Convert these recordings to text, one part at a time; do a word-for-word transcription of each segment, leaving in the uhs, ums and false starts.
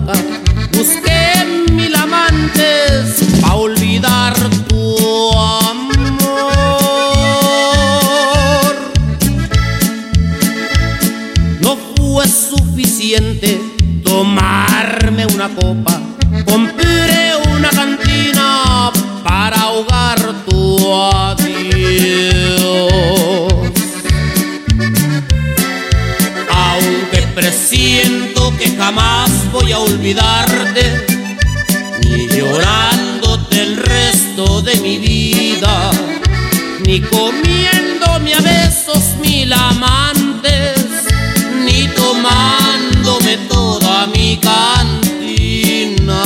boca busqué mil amantes pa' olvidar tu amor. No fue suficiente tomarme una copa, compré una cantina para ahogar tu adiós. Aunque presiento que jamás voy a olvidarte, ni llorándote el resto de mi vida, ni comiéndome a besos mil amantes, ni tomándome toda mi cantina.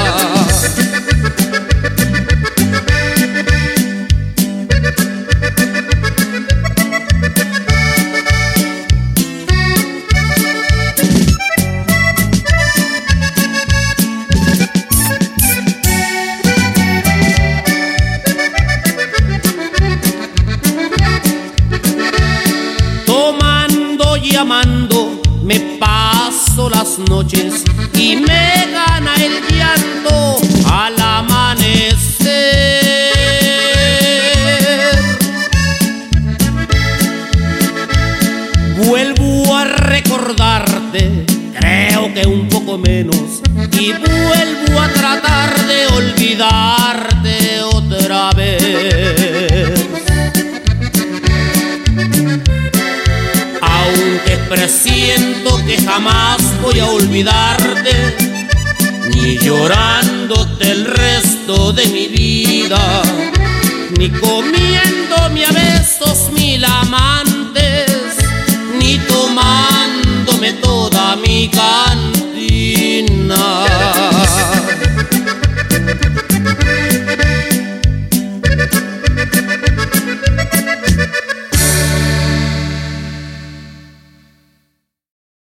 Amando me paso las noches y me gana el llanto al amanecer. Vuelvo a recordarte, creo que un poco menos, y vuelvo a tratar de olvidarte otra vez. Aunque presiento que jamás voy a olvidarte, ni llorándote el resto de mi vida, ni comiéndome a besos mil amantes, ni tomándome toda mi cantina.